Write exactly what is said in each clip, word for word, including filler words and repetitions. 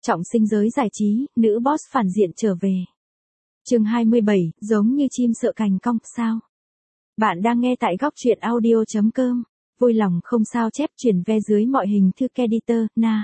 Trọng sinh giới giải trí, nữ boss phản diện trở về. Chương hai mươi bảy, giống như chim sợ cành cong, sao? Bạn đang nghe tại góc truyện audio chấm com. Vui lòng không sao chép chuyển ve dưới mọi hình thư editor, na.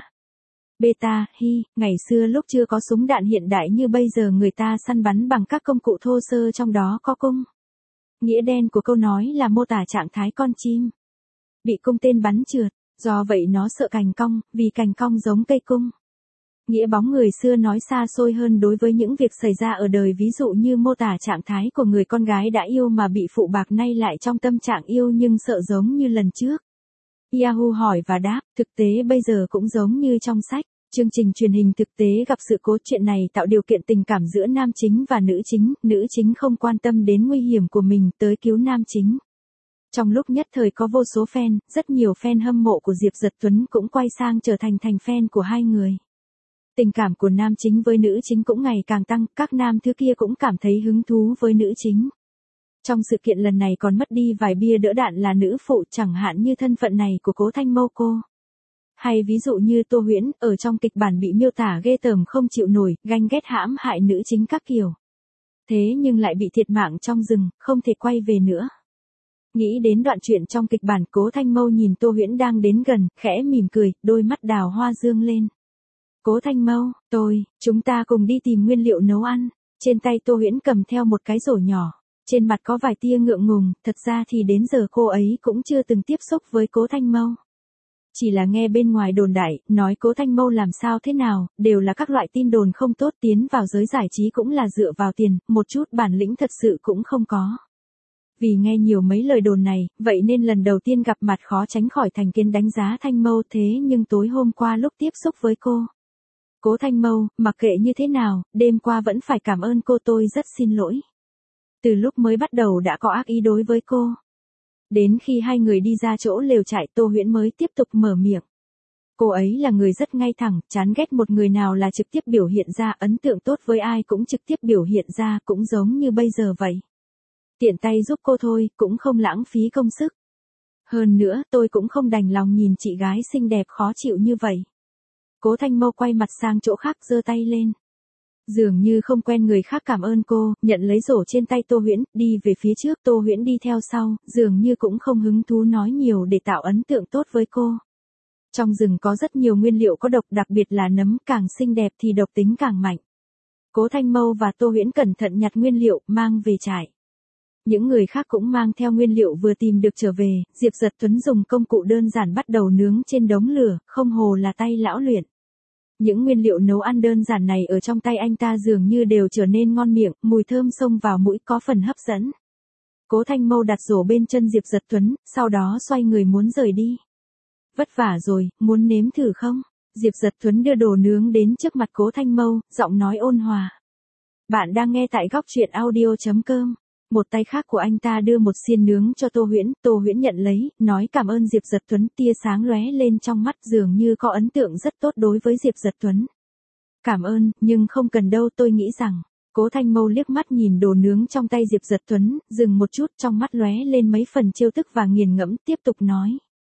Beta, hi, ngày xưa lúc chưa có súng đạn hiện đại như bây giờ người ta săn bắn bằng các công cụ thô sơ trong đó có cung. Nghĩa đen của câu nói là mô tả trạng thái con chim bị cung tên bắn trượt, do vậy nó sợ cành cong, vì cành cong giống cây cung. Nghĩa bóng người xưa nói xa xôi hơn đối với những việc xảy ra ở đời, ví dụ như mô tả trạng thái của người con gái đã yêu mà bị phụ bạc nay lại trong tâm trạng yêu nhưng sợ giống như lần trước. Yahoo hỏi và đáp, thực tế bây giờ cũng giống như trong sách. Chương trình truyền hình thực tế gặp sự cố, chuyện này tạo điều kiện tình cảm giữa nam chính và nữ chính, nữ chính không quan tâm đến nguy hiểm của mình tới cứu nam chính. Trong lúc nhất thời có vô số fan, rất nhiều fan hâm mộ của Diệp Dật Tuấn cũng quay sang trở thành thành fan của hai người. Tình cảm của nam chính với nữ chính cũng ngày càng tăng, các nam thứ kia cũng cảm thấy hứng thú với nữ chính. Trong sự kiện lần này còn mất đi vài bia đỡ đạn là nữ phụ, chẳng hạn như thân phận này của Cố Thanh Mâu cô. Hay ví dụ như Tô Huyễn, ở trong kịch bản bị miêu tả ghê tởm không chịu nổi, ganh ghét hãm hại nữ chính các kiểu. Thế nhưng lại bị thiệt mạng trong rừng, không thể quay về nữa. Nghĩ đến đoạn chuyện trong kịch bản, Cố Thanh Mâu nhìn Tô Huyễn đang đến gần, khẽ mỉm cười, đôi mắt đào hoa dương lên. Cố Thanh Mâu, tôi, chúng ta cùng đi tìm nguyên liệu nấu ăn. Trên tay Tô Huyễn cầm theo một cái rổ nhỏ. Trên mặt có vài tia ngượng ngùng, thật ra thì đến giờ cô ấy cũng chưa từng tiếp xúc với Cố Thanh Mâu. Chỉ là nghe bên ngoài đồn đại, nói Cố Thanh Mâu làm sao thế nào, đều là các loại tin đồn không tốt, tiến vào giới giải trí cũng là dựa vào tiền, một chút bản lĩnh thật sự cũng không có. Vì nghe nhiều mấy lời đồn này, vậy nên lần đầu tiên gặp mặt khó tránh khỏi thành kiến đánh giá Thanh Mâu, thế nhưng tối hôm qua lúc tiếp xúc với cô. Cố Thanh Mâu, mặc kệ như thế nào, đêm qua vẫn phải cảm ơn cô, tôi rất xin lỗi. Từ lúc mới bắt đầu đã có ác ý đối với cô. Đến khi hai người đi ra chỗ lều trại, Tô Huyễn mới tiếp tục mở miệng. Cô ấy là người rất ngay thẳng, chán ghét một người nào là trực tiếp biểu hiện ra, ấn tượng tốt với ai cũng trực tiếp biểu hiện ra, cũng giống như bây giờ vậy. Tiện tay giúp cô thôi, cũng không lãng phí công sức. Hơn nữa, tôi cũng không đành lòng nhìn chị gái xinh đẹp khó chịu như vậy. Cố Thanh Mâu quay mặt sang chỗ khác, giơ tay lên. Dường như không quen người khác cảm ơn cô, nhận lấy rổ trên tay Tô Huyễn, đi về phía trước, Tô Huyễn đi theo sau, dường như cũng không hứng thú nói nhiều để tạo ấn tượng tốt với cô. Trong rừng có rất nhiều nguyên liệu có độc, đặc biệt là nấm, càng xinh đẹp thì độc tính càng mạnh. Cố Thanh Mâu và Tô Huyễn cẩn thận nhặt nguyên liệu, mang về trại. Những người khác cũng mang theo nguyên liệu vừa tìm được trở về, Diệp Dật Tuấn dùng công cụ đơn giản bắt đầu nướng trên đống lửa, không hồ là tay lão luyện. Những nguyên liệu nấu ăn đơn giản này ở trong tay anh ta dường như đều trở nên ngon miệng, mùi thơm xông vào mũi có phần hấp dẫn. Cố Thanh Mâu đặt rổ bên chân Diệp Dật Tuấn, sau đó xoay người muốn rời đi. Vất vả rồi, muốn nếm thử không? Diệp Dật Tuấn đưa đồ nướng đến trước mặt Cố Thanh Mâu, giọng nói ôn hòa. Bạn đang nghe tại góc truyện audio chấm com. Một tay khác của anh ta đưa một xiên nướng cho Tô Huyễn, Tô Huyễn nhận lấy, nói cảm ơn Diệp Dật Tuấn, tia sáng lóe lên trong mắt, dường như có ấn tượng rất tốt đối với Diệp Dật Tuấn. Cảm ơn, nhưng không cần đâu, tôi nghĩ rằng. Cố Thanh Mâu liếc mắt nhìn đồ nướng trong tay Diệp Dật Tuấn, dừng một chút, trong mắt lóe lên mấy phần trêu tức và nghiền ngẫm, tiếp tục nói.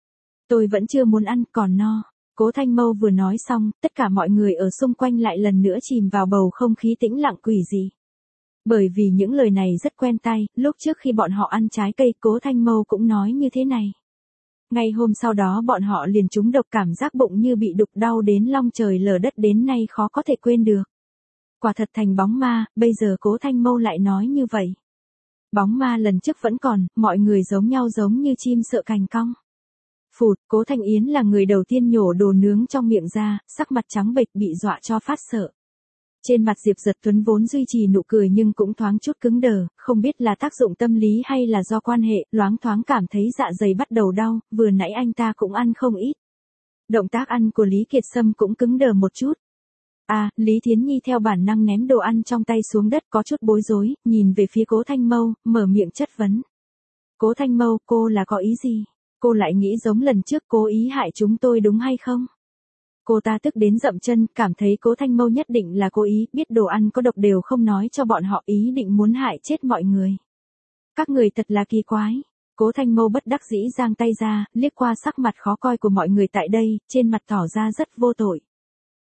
Tôi vẫn chưa muốn ăn, còn no. Cố Thanh Mâu vừa nói xong, tất cả mọi người ở xung quanh lại lần nữa chìm vào bầu không khí tĩnh lặng quỷ dị. Bởi vì những lời này rất quen tai, lúc trước khi bọn họ ăn trái cây, Cố Thanh Mâu cũng nói như thế này. Ngay hôm sau đó bọn họ liền trúng độc, cảm giác bụng như bị đục, đau đến long trời lở đất, đến nay khó có thể quên được. Quả thật thành bóng ma, bây giờ Cố Thanh Mâu lại nói như vậy. Bóng ma lần trước vẫn còn, mọi người giống nhau giống như chim sợ cành cong. Phụt, Cố Thanh Yến là người đầu tiên nhổ đồ nướng trong miệng ra, sắc mặt trắng bệch bị dọa cho phát sợ. Trên mặt Diệp Dật Tuấn vốn duy trì nụ cười nhưng cũng thoáng chút cứng đờ, không biết là tác dụng tâm lý hay là do quan hệ, loáng thoáng cảm thấy dạ dày bắt đầu đau, vừa nãy anh ta cũng ăn không ít. Động tác ăn của Lý Kiệt Sâm cũng cứng đờ một chút. À, Lý Thiến Nhi theo bản năng ném đồ ăn trong tay xuống đất, có chút bối rối, nhìn về phía Cố Thanh Mâu, mở miệng chất vấn. Cố Thanh Mâu, cô là có ý gì? Cô lại nghĩ giống lần trước cố ý hại chúng tôi đúng hay không? Cô ta tức đến dậm chân, cảm thấy Cố Thanh Mâu nhất định là cố ý, biết đồ ăn có độc đều không nói cho bọn họ, ý định muốn hại chết mọi người. Các người thật là kỳ quái. Cố Thanh Mâu bất đắc dĩ giang tay ra, liếc qua sắc mặt khó coi của mọi người tại đây, trên mặt tỏ ra rất vô tội.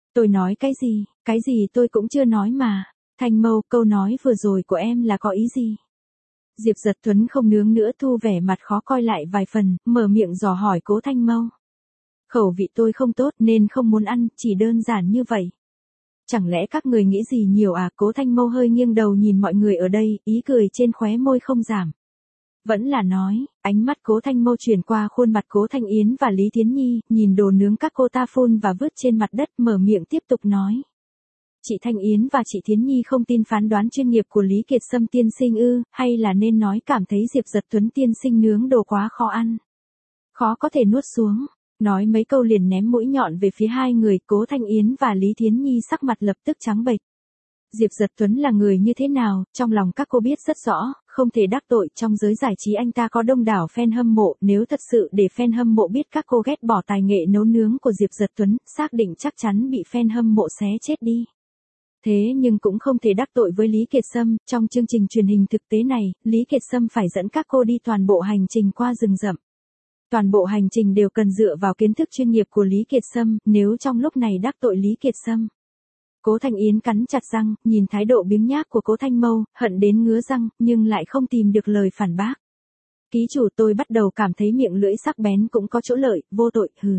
Tôi nói cái gì, cái gì tôi cũng chưa nói mà. Thanh Mâu, câu nói vừa rồi của em là có ý gì? Diệp Giật Tuấn không nướng nữa, thu vẻ mặt khó coi lại vài phần, mở miệng dò hỏi Cố Thanh Mâu. Khẩu vị tôi không tốt nên không muốn ăn, chỉ đơn giản như vậy. Chẳng lẽ các người nghĩ gì nhiều à? Cố Thanh Mâu hơi nghiêng đầu nhìn mọi người ở đây, ý cười trên khóe môi không giảm. Vẫn là nói, ánh mắt Cố Thanh Mâu chuyển qua khuôn mặt Cố Thanh Yến và Lý Thiến Nhi, nhìn đồ nướng các cô ta phun và vứt trên mặt đất, mở miệng tiếp tục nói. Chị Thanh Yến và chị Thiến Nhi không tin phán đoán chuyên nghiệp của Lý Kiệt Sâm tiên sinh ư, hay là nên nói cảm thấy Diệp Giật Tuấn tiên sinh nướng đồ quá khó ăn. Khó có thể nuốt xuống. Nói mấy câu liền ném mũi nhọn về phía hai người, Cố Thanh Yến và Lý Thiến Nhi sắc mặt lập tức trắng bệch. Diệp Giật Tuấn là người như thế nào, trong lòng các cô biết rất rõ, không thể đắc tội, trong giới giải trí anh ta có đông đảo fan hâm mộ, nếu thật sự để fan hâm mộ biết các cô ghét bỏ tài nghệ nấu nướng của Diệp Giật Tuấn, xác định chắc chắn bị fan hâm mộ xé chết đi. Thế nhưng cũng không thể đắc tội với Lý Kiệt Sâm, trong chương trình truyền hình thực tế này, Lý Kiệt Sâm phải dẫn các cô đi toàn bộ hành trình qua rừng rậm. Toàn bộ hành trình đều cần dựa vào kiến thức chuyên nghiệp của Lý Kiệt Sâm, nếu trong lúc này đắc tội Lý Kiệt Sâm. Cố Thanh Yến cắn chặt răng, nhìn thái độ biếng nhác của Cố Thanh Mâu, hận đến ngứa răng, nhưng lại không tìm được lời phản bác. Ký chủ, tôi bắt đầu cảm thấy miệng lưỡi sắc bén cũng có chỗ lợi, vô tội, hừ.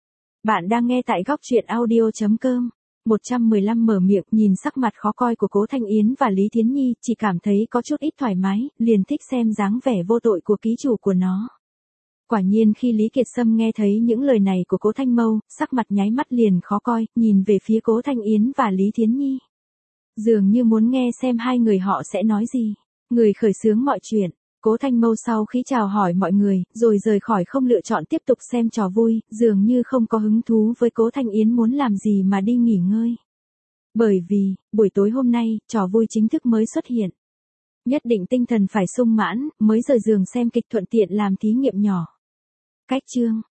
Bạn đang nghe tại góc truyện audio chấm com. một trăm mười lăm mở miệng, nhìn sắc mặt khó coi của Cố Thanh Yến và Lý Thiến Nhi, chỉ cảm thấy có chút ít thoải mái, liền thích xem dáng vẻ vô tội của ký chủ của nó. Quả nhiên khi Lý Kiệt Sâm nghe thấy những lời này của Cố Thanh Mâu, sắc mặt nháy mắt liền khó coi, nhìn về phía Cố Thanh Yến và Lý Thiến Nhi. Dường như muốn nghe xem hai người họ sẽ nói gì. Người khởi xướng mọi chuyện. Cố Thanh Mâu sau khi chào hỏi mọi người, rồi rời khỏi, không lựa chọn tiếp tục xem trò vui, dường như không có hứng thú với Cố Thanh Yến muốn làm gì mà đi nghỉ ngơi. Bởi vì, buổi tối hôm nay, trò vui chính thức mới xuất hiện. Nhất định tinh thần phải sung mãn, mới rời giường xem kịch thuận tiện làm thí nghiệm nhỏ. Cách chương